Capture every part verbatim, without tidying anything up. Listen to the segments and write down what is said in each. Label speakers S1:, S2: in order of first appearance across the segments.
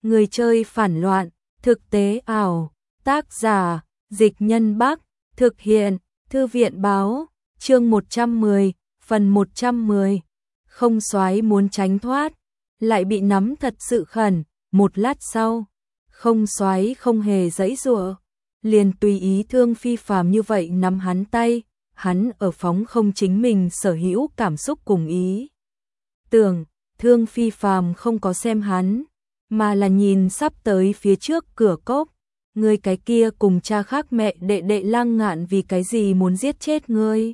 S1: Người chơi phản loạn, thực tế ảo, tác giả, Dịch Nhân Bắc, thực hiện, Thư viện báo, chương một trăm mười, phần một trăm mười. Không soái muốn tránh thoát, lại bị nắm thật sự khẩn, một lát sau, không soái không hề giãy giụa, liền tùy ý Thương Phi Phàm như vậy nắm hắn tay, hắn ở phóng không chính mình sở hữu cảm xúc cùng ý. Tưởng, Thương Phi Phàm không có xem hắn, mà là nhìn sắp tới phía trước cửa cốc, ngươi cái kia cùng cha khác mẹ đệ đệ Lăng Ngạn vì cái gì muốn giết chết ngươi?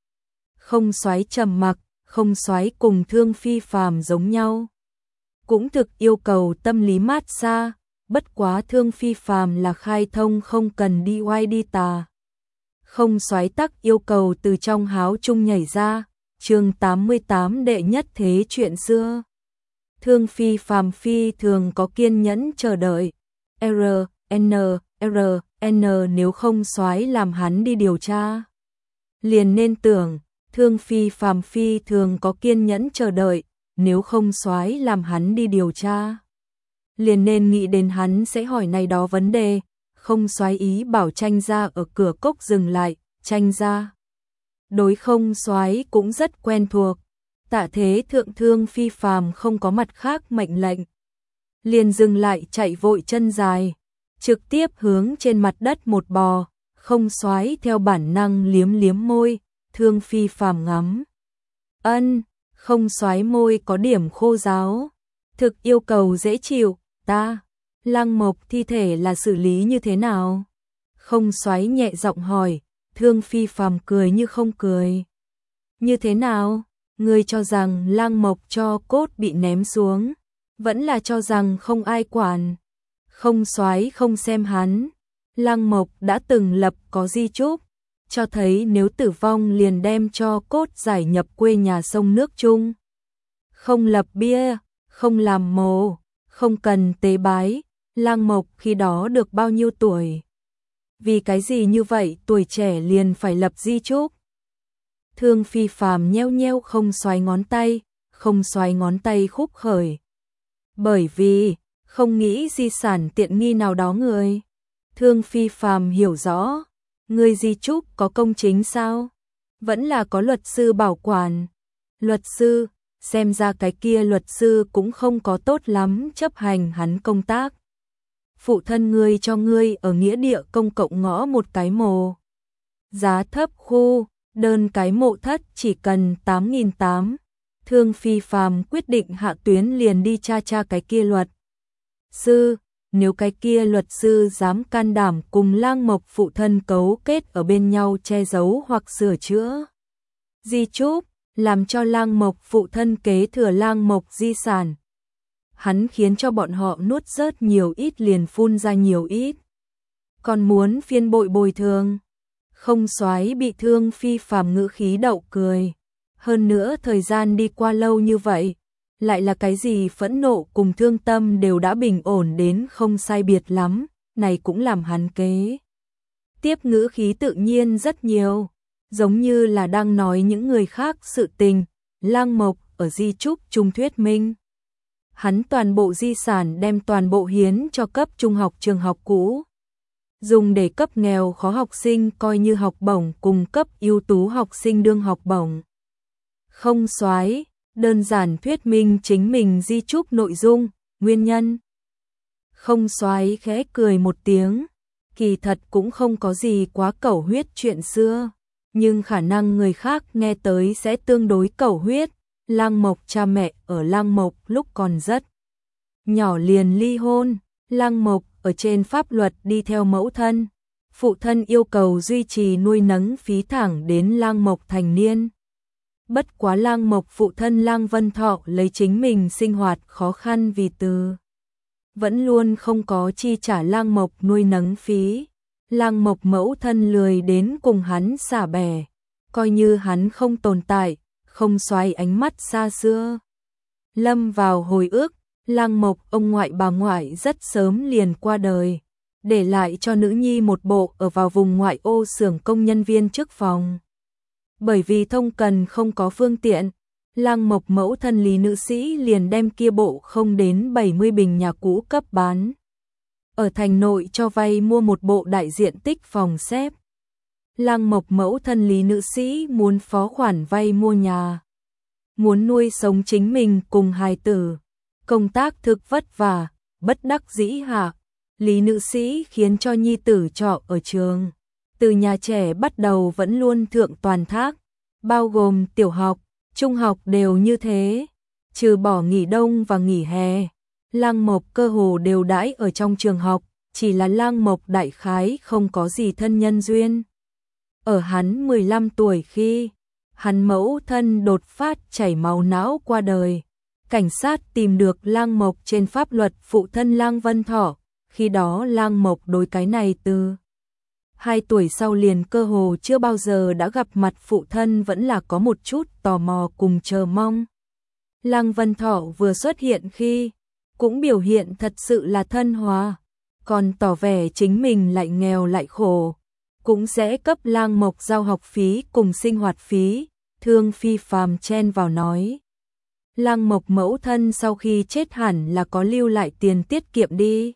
S1: Không soái trầm mặc, không soái cùng Thương Phi Phàm giống nhau, cũng thực yêu cầu tâm lý mát xa, bất quá Thương Phi Phàm là khai thông không cần đi oai đi tà. Không soái tắc yêu cầu từ trong háo chung nhảy ra, chương tám mươi tám đệ nhất thế chuyện xưa. Thương Phi Phàm phi thường có kiên nhẫn chờ đợi. R, N, R, N nếu không soái làm hắn đi điều tra. Liền nên tưởng, Thương Phi Phàm phi thường có kiên nhẫn chờ đợi, nếu không soái làm hắn đi điều tra. Liền nên nghĩ đến hắn sẽ hỏi này đó vấn đề, không soái ý bảo Tranh gia ở cửa cốc dừng lại, Tranh gia. Đối không soái cũng rất quen thuộc. Tạ thế thượng Thương Phi Phàm không có mặt khác mệnh lệnh, liền dừng lại chạy vội chân dài, trực tiếp hướng trên mặt đất một bò, không soái theo bản năng liếm liếm môi, Thương Phi Phàm ngắm. Ân, không soái môi có điểm khô ráo, thực yêu cầu dễ chịu, ta, Lăng Mộc thi thể là xử lý như thế nào? Không soái nhẹ giọng hỏi, Thương Phi Phàm cười như không cười. Như thế nào? Ngươi cho rằng Lăng Mộc cho cốt bị ném xuống, vẫn là cho rằng không ai quản. Không soái không xem hắn, Lăng Mộc đã từng lập có di chúc, cho thấy nếu tử vong liền đem cho cốt giải nhập quê nhà sông nước chung. Không lập bia, không làm mồ, không cần tế bái, Lăng Mộc khi đó được bao nhiêu tuổi? Vì cái gì như vậy tuổi trẻ liền phải lập di chúc? Thương Phi Phàm nheo nheo không xoay ngón tay, không xoay ngón tay khúc khởi. Bởi vì, không nghĩ di sản tiện nghi nào đó người. Thương Phi Phàm hiểu rõ, người di chúc có công chính sao? Vẫn là có luật sư bảo quản. Luật sư, xem ra cái kia luật sư cũng không có tốt lắm chấp hành hắn công tác. Phụ thân ngươi cho ngươi ở nghĩa địa công cộng ngõ một cái mồ. Giá thấp khu. Đơn cái mộ thất chỉ cần tám nghìn tám trăm. Thương Phi Phàm quyết định hạ tuyến liền đi tra tra cái kia luật sư, nếu cái kia luật sư dám can đảm cùng Lăng Mộc phụ thân cấu kết ở bên nhau che giấu hoặc sửa chữa di chúc, làm cho Lăng Mộc phụ thân kế thừa Lăng Mộc di sản. Hắn khiến cho bọn họ nuốt rớt nhiều ít liền phun ra nhiều ít. Còn muốn phiên bội bồi thường. Không soái bị Thương Phi Phàm ngữ khí đậu cười. Hơn nữa thời gian đi qua lâu như vậy, lại là cái gì phẫn nộ cùng thương tâm đều đã bình ổn đến không sai biệt lắm, này cũng làm hắn kế. Tiếp ngữ khí tự nhiên rất nhiều, giống như là đang nói những người khác sự tình, Lăng Mộc ở di chúc trung thuyết minh. Hắn toàn bộ di sản đem toàn bộ hiến cho cấp trung học trường học cũ. Dùng để cấp nghèo khó học sinh coi như học bổng cùng cấp ưu tú học sinh đương học bổng. Không soái, đơn giản thuyết minh chính mình di chúc nội dung, nguyên nhân. Không soái khẽ cười một tiếng, kỳ thật cũng không có gì quá cẩu huyết chuyện xưa, nhưng khả năng người khác nghe tới sẽ tương đối cẩu huyết. Lăng Mộc cha mẹ ở Lăng Mộc lúc còn rất nhỏ liền ly hôn, Lăng Mộc ở trên pháp luật đi theo mẫu thân, phụ thân yêu cầu duy trì nuôi nấng phí thẳng đến Lăng Mộc thành niên. Bất quá Lăng Mộc phụ thân Lăng Vân Thọ lấy chính mình sinh hoạt khó khăn vì từ, vẫn luôn không có chi trả Lăng Mộc nuôi nấng phí. Lăng Mộc mẫu thân lười đến cùng hắn xả bè, coi như hắn không tồn tại, không xoay ánh mắt xa xưa. Lâm vào hồi ức, Lăng Mộc ông ngoại bà ngoại rất sớm liền qua đời, để lại cho nữ nhi một bộ ở vào vùng ngoại ô xưởng công nhân viên trước phòng. Bởi vì thông cần không có phương tiện, Lăng Mộc mẫu thân Lý nữ sĩ liền đem kia bộ không đến bảy mươi bình nhà cũ cấp bán. Ở thành nội cho vay mua một bộ đại diện tích phòng xếp. Lăng Mộc mẫu thân Lý nữ sĩ muốn phó khoản vay mua nhà. Muốn nuôi sống chính mình cùng hài tử. Công tác thực vất vả, bất đắc dĩ hạ. Lý nữ sĩ khiến cho nhi tử trọ ở trường. Từ nhà trẻ bắt đầu vẫn luôn thượng toàn thác, bao gồm tiểu học, trung học đều như thế. Trừ bỏ nghỉ đông và nghỉ hè, Lăng Mộc cơ hồ đều đãi ở trong trường học, chỉ là Lăng Mộc đại khái không có gì thân nhân duyên. Ở hắn mười lăm tuổi khi, hắn mẫu thân đột phát chảy máu não qua đời. Cảnh sát tìm được Lăng Mộc trên pháp luật phụ thân Lăng Vân Thọ, khi đó Lăng Mộc đối cái này từ hai tuổi sau liền cơ hồ chưa bao giờ đã gặp mặt phụ thân vẫn là có một chút tò mò cùng chờ mong. Lăng Vân Thọ vừa xuất hiện khi, cũng biểu hiện thật sự là thân hòa, còn tỏ vẻ chính mình lại nghèo lại khổ, cũng sẽ cấp Lăng Mộc giao học phí cùng sinh hoạt phí. Thương Phi Phàm chen vào nói. Lăng Mộc mẫu thân sau khi chết hẳn là có lưu lại tiền tiết kiệm đi.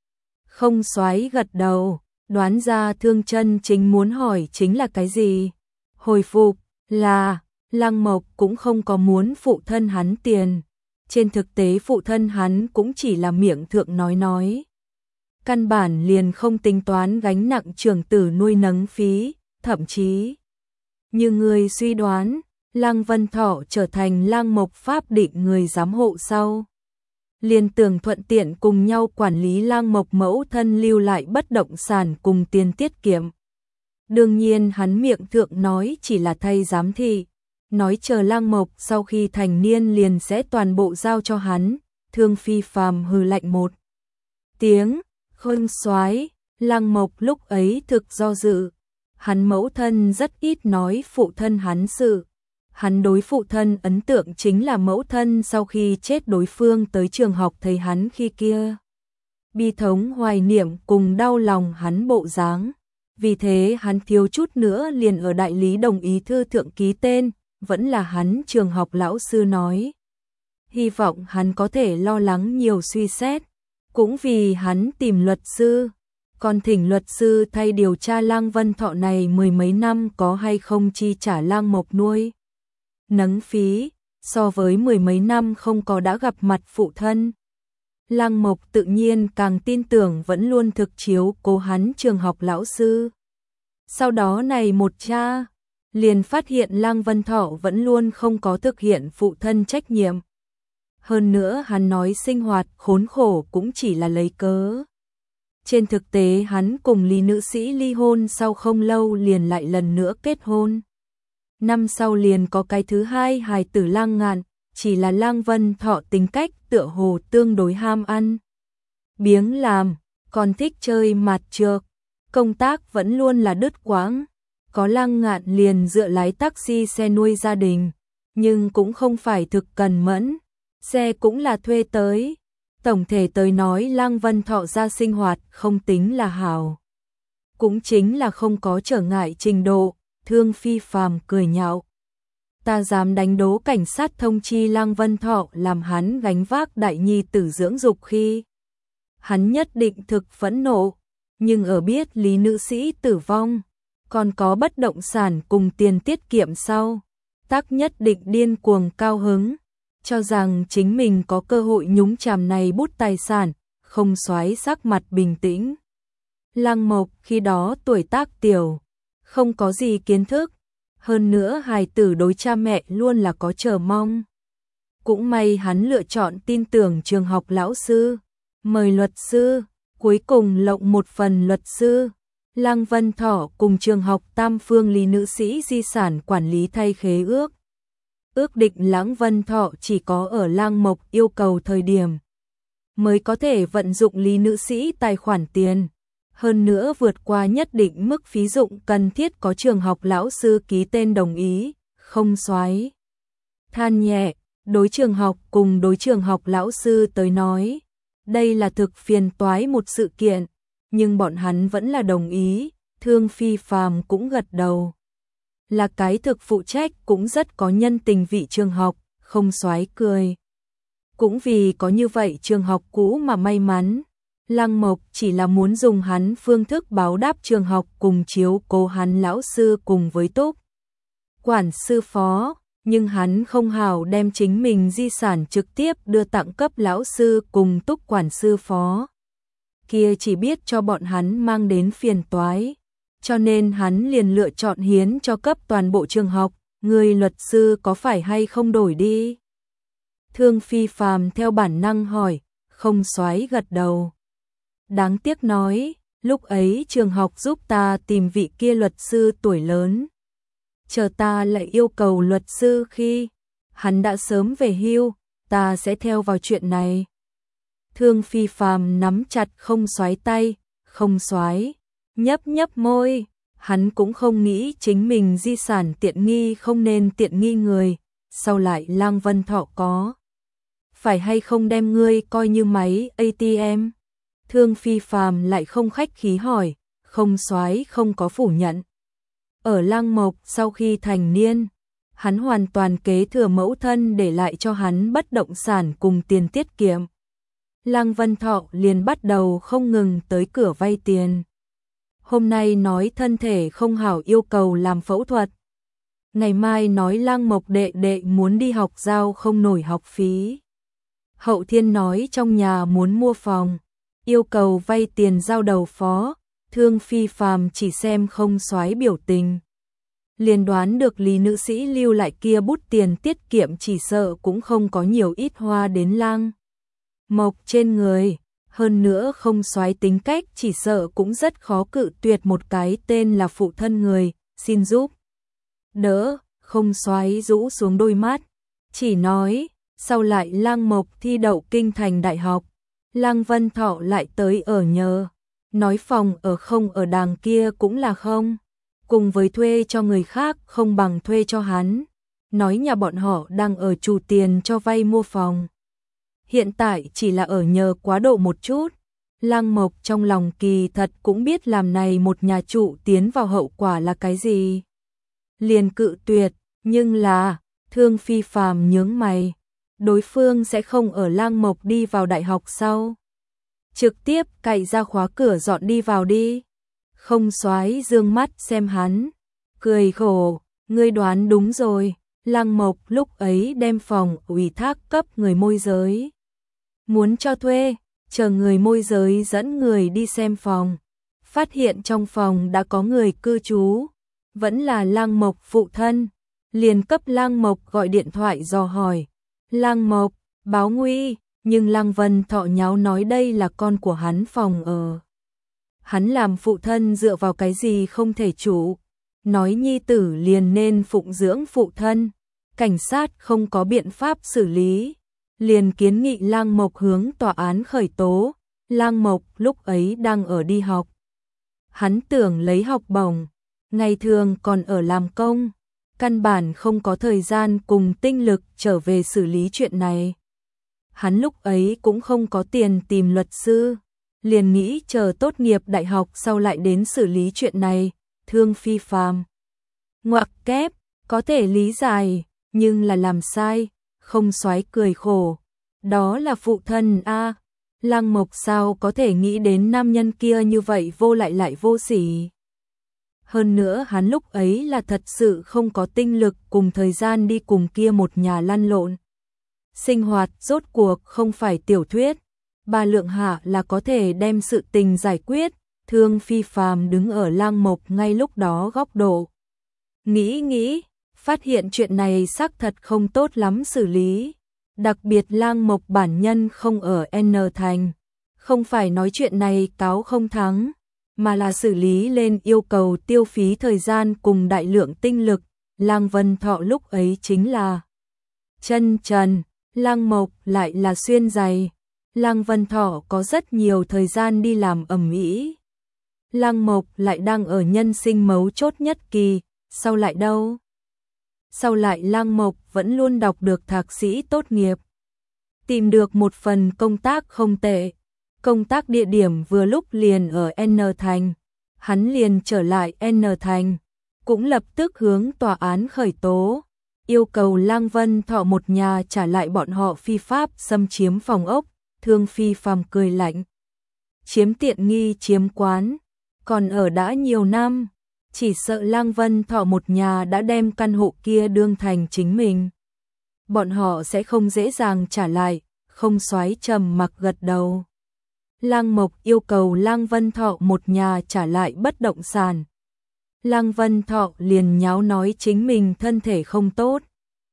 S1: Không Soái gật đầu, đoán ra Thương Chân chính muốn hỏi chính là cái gì. Hồi phục là, Lăng Mộc cũng không có muốn phụ thân hắn tiền. Trên thực tế phụ thân hắn cũng chỉ là miệng thượng nói nói. Căn bản liền không tính toán gánh nặng trưởng tử nuôi nấng phí, thậm chí như người suy đoán, Lăng Vân Thọ trở thành Lăng Mộc pháp định người giám hộ sau. Liền tưởng thuận tiện cùng nhau quản lý Lăng Mộc mẫu thân lưu lại bất động sản cùng tiền tiết kiệm. Đương nhiên hắn miệng thượng nói chỉ là thay giám thị, nói chờ Lăng Mộc sau khi thành niên liền sẽ toàn bộ giao cho hắn. Thương Phi Phàm hừ lạnh một tiếng, Khôn Soái. Lăng Mộc lúc ấy thực do dự. Hắn mẫu thân rất ít nói phụ thân hắn sự. Hắn đối phụ thân ấn tượng chính là mẫu thân sau khi chết đối phương tới trường học thấy hắn khi kia. Bi thống hoài niệm cùng đau lòng hắn bộ dáng. Vì thế hắn thiếu chút nữa liền ở đại lý đồng ý thư thượng ký tên, vẫn là hắn trường học lão sư nói. Hy vọng hắn có thể lo lắng nhiều suy xét, cũng vì hắn tìm luật sư. Còn thỉnh luật sư thay điều tra Lăng Vân Thọ này mười mấy năm có hay không chi trả Lăng Mộc nuôi nấng phí, so với mười mấy năm không có đã gặp mặt phụ thân. Lăng Mộc tự nhiên càng tin tưởng vẫn luôn thực chiếu cố hắn trường học lão sư. Sau đó này một cha, liền phát hiện Lăng Vân Thọ vẫn luôn không có thực hiện phụ thân trách nhiệm. Hơn nữa hắn nói sinh hoạt khốn khổ cũng chỉ là lấy cớ. Trên thực tế hắn cùng Lý nữ sĩ ly hôn sau không lâu liền lại lần nữa kết hôn. Năm sau liền có cái thứ hai hài tử Lăng Ngạn, chỉ là Lăng Vân Thọ tính cách tựa hồ tương đối ham ăn. Biếng làm, còn thích chơi mặt trược, công tác vẫn luôn là đứt quãng. Có Lăng Ngạn liền dựa lái taxi xe nuôi gia đình, nhưng cũng không phải thực cần mẫn, xe cũng là thuê tới. Tổng thể tới nói Lăng Vân Thọ ra sinh hoạt không tính là hảo. Cũng chính là không có trở ngại trình độ. Thương Phi Phàm cười nhạo. Ta dám đánh đố cảnh sát thông chi Lăng Vân Thọ làm hắn gánh vác đại nhi tử dưỡng dục khi. Hắn nhất định thực phẫn nộ, nhưng ở biết Lý nữ sĩ tử vong, còn có bất động sản cùng tiền tiết kiệm sau, tác nhất định điên cuồng cao hứng, cho rằng chính mình có cơ hội nhúng chàm này bút tài sản. Không Soái sắc mặt bình tĩnh. Lăng Mộc khi đó tuổi tác tiểu, không có gì kiến thức, hơn nữa hài tử đối cha mẹ luôn là có chờ mong. Cũng may hắn lựa chọn tin tưởng trường học lão sư, mời luật sư, cuối cùng lộng một phần luật sư. Lăng Vân Thọ cùng trường học Tam Phương Lý nữ sĩ di sản quản lý thay khế ước. Ước định Lăng Vân Thọ chỉ có ở Lăng Mộc yêu cầu thời điểm mới có thể vận dụng Lý nữ sĩ tài khoản tiền. Hơn nữa vượt qua nhất định mức phí dụng cần thiết có trường học lão sư ký tên đồng ý. Không Soái than nhẹ, đối trường học cùng đối trường học lão sư tới nói, đây là thực phiền toái một sự kiện, nhưng bọn hắn vẫn là đồng ý. Thương Phi Phàm cũng gật đầu. Là cái thực phụ trách cũng rất có nhân tình vị trường học, không soái cười. Cũng vì có như vậy trường học cũ mà may mắn. Lăng Mộc chỉ là muốn dùng hắn phương thức báo đáp trường học cùng chiếu cố hắn lão sư cùng với Túc quản sư phó, nhưng hắn không hảo đem chính mình di sản trực tiếp đưa tặng cấp lão sư cùng Túc quản sư phó. Kia chỉ biết cho bọn hắn mang đến phiền toái, cho nên hắn liền lựa chọn hiến cho cấp toàn bộ trường học, người luật sư có phải hay không đổi đi? Thương Phi Phàm theo bản năng hỏi, không soái gật đầu. Đáng tiếc nói, lúc ấy trường học giúp ta tìm vị kia luật sư tuổi lớn. Chờ ta lại yêu cầu luật sư khi hắn đã sớm về hưu, ta sẽ theo vào chuyện này. Thương Phi Phàm nắm chặt không soái tay, không soái, nhấp nhấp môi, hắn cũng không nghĩ chính mình di sản tiện nghi không nên tiện nghi người, sau lại Lăng Vân Thọ có phải hay không đem ngươi coi như máy a tê em? Thương Phi Phàm lại không khách khí hỏi, không soái không có phủ nhận. Ở Lăng Mộc sau khi thành niên, hắn hoàn toàn kế thừa mẫu thân để lại cho hắn bất động sản cùng tiền tiết kiệm. Lăng Vân Thọ liền bắt đầu không ngừng tới cửa vay tiền. Hôm nay nói thân thể không hảo yêu cầu làm phẫu thuật. Ngày mai nói Lăng Mộc đệ đệ muốn đi học giao không nổi học phí. Hậu thiên nói trong nhà muốn mua phòng, yêu cầu vay tiền giao đầu phó. Thương Phi Phàm chỉ xem không soái biểu tình, liền đoán được Lý nữ sĩ lưu lại kia bút tiền tiết kiệm chỉ sợ cũng không có nhiều ít hoa đến Lăng Mộc trên người, hơn nữa không soái tính cách chỉ sợ cũng rất khó cự tuyệt một cái tên là phụ thân người, xin giúp đỡ. Không soái rũ xuống đôi mắt, chỉ nói, sau lại Lăng Mộc thi đậu kinh thành đại học, Lăng Vân Thọ lại tới ở nhờ. Nói phòng ở không ở đàng kia cũng là không, cùng với thuê cho người khác không bằng thuê cho hắn. Nói nhà bọn họ đang ở trù tiền cho vay mua phòng, hiện tại chỉ là ở nhờ quá độ một chút. Lăng Mộc trong lòng kỳ thật cũng biết làm này một nhà trụ tiến vào hậu quả là cái gì, liền cự tuyệt, nhưng là Thương Phi Phàm nhướng mày, đối phương sẽ không ở Lăng Mộc đi vào đại học sau trực tiếp cậy ra khóa cửa dọn đi vào đi. Không soái dương mắt xem hắn, cười khổ, ngươi đoán đúng rồi. Lăng Mộc lúc ấy đem phòng ủy thác cấp người môi giới, muốn cho thuê, chờ người môi giới dẫn người đi xem phòng, phát hiện trong phòng đã có người cư trú, vẫn là Lăng Mộc phụ thân, liền cấp Lăng Mộc gọi điện thoại dò hỏi. Lăng Mộc báo nguy, nhưng Lăng Vân Thọ nháo nói đây là con của hắn phòng ở. Hắn làm phụ thân dựa vào cái gì không thể chủ, nói nhi tử liền nên phụng dưỡng phụ thân, cảnh sát không có biện pháp xử lý, liền kiến nghị Lăng Mộc hướng tòa án khởi tố. Lăng Mộc lúc ấy đang ở đi học, hắn tưởng lấy học bổng, ngày thường còn ở làm công, căn bản không có thời gian cùng tinh lực trở về xử lý chuyện này. Hắn lúc ấy cũng không có tiền tìm luật sư, liền nghĩ chờ tốt nghiệp đại học sau lại đến xử lý chuyện này. Thương Phi Phàm ngoặc kép, có thể lý giải, nhưng là làm sai. Không soái cười khổ, đó là phụ thân a. Lăng Mộc sao có thể nghĩ đến nam nhân kia như vậy vô lại lại vô sỉ. Hơn nữa hắn lúc ấy là thật sự không có tinh lực cùng thời gian đi cùng kia một nhà lăn lộn. Sinh hoạt rốt cuộc không phải tiểu thuyết, bà Lượng Hạ là có thể đem sự tình giải quyết. Thương Phi Phàm đứng ở Lăng Mộc ngay lúc đó góc độ, nghĩ nghĩ, phát hiện chuyện này xác thật không tốt lắm xử lý. Đặc biệt Lăng Mộc bản nhân không ở N thành, không phải nói chuyện này cáo không thắng, mà là xử lý lên yêu cầu tiêu phí thời gian cùng đại lượng tinh lực. Lăng Vân Thọ lúc ấy chính là chân trần, Lăng Mộc lại là xuyên giày. Lăng Vân Thọ có rất nhiều thời gian đi làm ầm ĩ. Lăng Mộc lại đang ở nhân sinh mấu chốt nhất kỳ, sau lại đâu? Sau lại Lăng Mộc vẫn luôn đọc được thạc sĩ tốt nghiệp, tìm được một phần công tác không tệ, công tác địa điểm vừa lúc liền ở N thành, hắn liền trở lại N thành, cũng lập tức hướng tòa án khởi tố. yêu cầu Lăng Vân Thọ một nhà trả lại bọn họ phi pháp xâm chiếm phòng ốc. Thương Phi Phàm cười lạnh. Chiếm tiện nghi chiếm quán, còn ở đã nhiều năm, chỉ sợ Lăng Vân Thọ một nhà đã đem căn hộ kia đương thành chính mình. Bọn họ sẽ không dễ dàng trả lại. Không Soái trầm mặc gật đầu. Lăng Mộc yêu cầu Lăng Vân Thọ một nhà trả lại bất động sản. Lăng Vân Thọ liền nháo nói chính mình thân thể không tốt,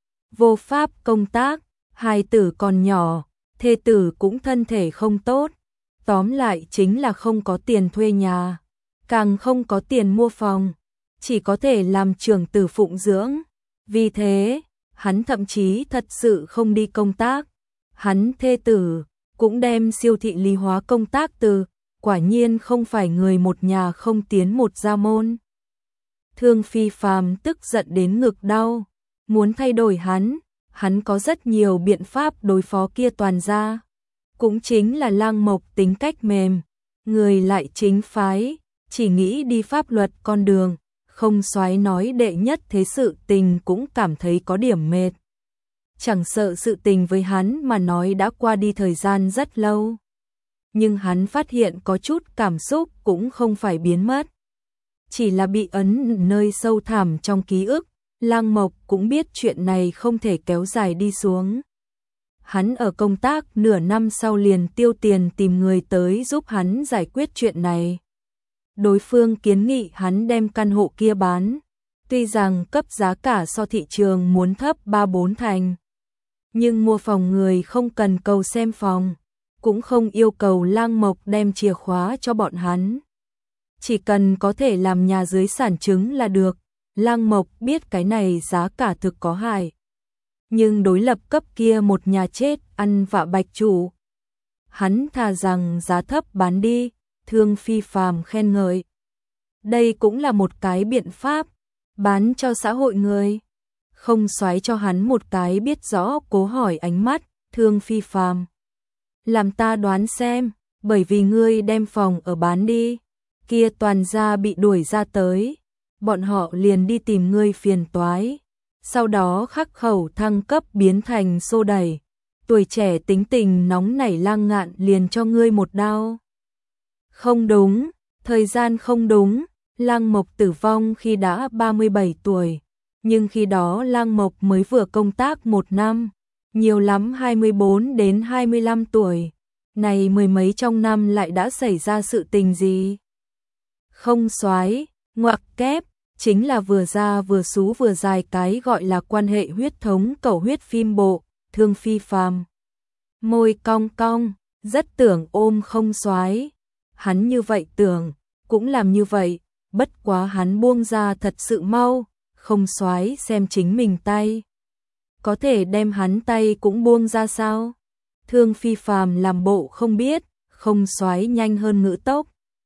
S1: vô pháp công tác, hài tử còn nhỏ, thê tử cũng thân thể không tốt, tóm lại chính là không có tiền thuê nhà, càng không có tiền mua phòng, chỉ có thể làm trưởng tử phụng dưỡng. Vì thế, hắn thậm chí thật sự không đi công tác. Hắn thê tử cũng đem siêu thị lý hóa công tác từ, quả nhiên không phải người một nhà không tiến một gia môn. Thương Phi Phàm tức giận đến ngực đau, muốn thay đổi hắn, hắn có rất nhiều biện pháp đối phó kia toàn gia. Cũng chính là Lăng Mộc tính cách mềm, người lại chính phái, chỉ nghĩ đi pháp luật con đường, Không Soái nói đệ nhất thế sự tình cũng cảm thấy có điểm mệt. Chẳng sợ sự tình với hắn mà nói đã qua đi thời gian rất lâu. Nhưng hắn phát hiện có chút cảm xúc cũng không phải biến mất. Chỉ là bị ấn nơi sâu thẳm trong ký ức. Lăng Mộc cũng biết chuyện này không thể kéo dài đi xuống. Hắn ở công tác nửa năm sau liền tiêu tiền tìm người tới giúp hắn giải quyết chuyện này. Đối phương kiến nghị hắn đem căn hộ kia bán. Tuy rằng cấp giá cả so thị trường muốn thấp ba bốn thành. Nhưng mua phòng người không cần cầu xem phòng, cũng không yêu cầu Lăng Mộc đem chìa khóa cho bọn hắn. Chỉ cần có thể làm nhà dưới sản chứng là được. Lăng Mộc biết cái này giá cả thực có hại. Nhưng đối lập cấp kia một nhà chết ăn vạ bạch chủ. Hắn thà rằng giá thấp bán đi, Thương Phi Phàm khen ngợi. Đây cũng là một cái biện pháp, bán cho xã hội người. Không Soái cho hắn một cái biết rõ cố hỏi ánh mắt, Thương Phi Phàm. Làm ta đoán xem, bởi vì ngươi đem phòng ở bán đi, kia toàn gia bị đuổi ra tới, bọn họ liền đi tìm ngươi phiền toái. Sau đó khắc khẩu thăng cấp biến thành xô đẩy, tuổi trẻ tính tình nóng nảy Lăng Ngạn liền cho ngươi một đao. Không đúng, thời gian không đúng, Lăng Mộc tử vong khi đã ba mươi bảy tuổi. Nhưng khi đó Lăng Mộc mới vừa công tác một năm, nhiều lắm hai mươi bốn đến hai mươi lăm tuổi. Này mười mấy trong năm lại đã xảy ra sự tình gì? Không Soái, ngoặc kép, chính là vừa ra vừa xú vừa dài cái gọi là quan hệ huyết thống cầu huyết phim bộ, Thương Phi Phàm. Môi cong cong, rất tưởng ôm Không Soái. Hắn như vậy tưởng, cũng làm như vậy, bất quá hắn buông ra thật sự mau. Không Soái xem chính mình tay, có thể đem hắn tay cũng buông ra sao? Thương Phi Phàm làm bộ không biết, Không Soái nhanh hơn ngữ tốc.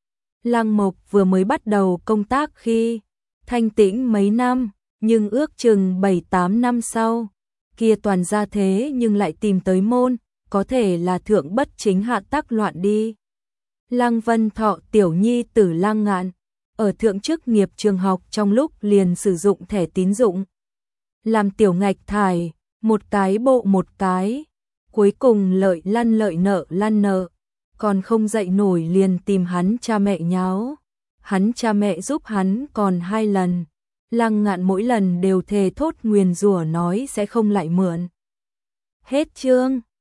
S1: Lăng Mộc vừa mới bắt đầu công tác khi thanh tĩnh mấy năm, nhưng ước chừng bảy tám năm sau, kia toàn gia thế nhưng lại tìm tới môn, có thể là thượng bất chính hạ tắc loạn đi. Lăng Vân Thọ tiểu nhi tử Lăng Ngạn, ở thượng chức nghiệp trường học trong lúc liền sử dụng thẻ tín dụng. Làm tiểu ngạch thải, một cái bộ một cái, cuối cùng lợi lăn lợi nợ lăn nợ, còn không dậy nổi liền tìm hắn cha mẹ nháo. Hắn cha mẹ giúp hắn còn hai lần, Lăng Ngạn mỗi lần đều thề thốt nguyền rủa nói sẽ không lại mượn. Hết chương.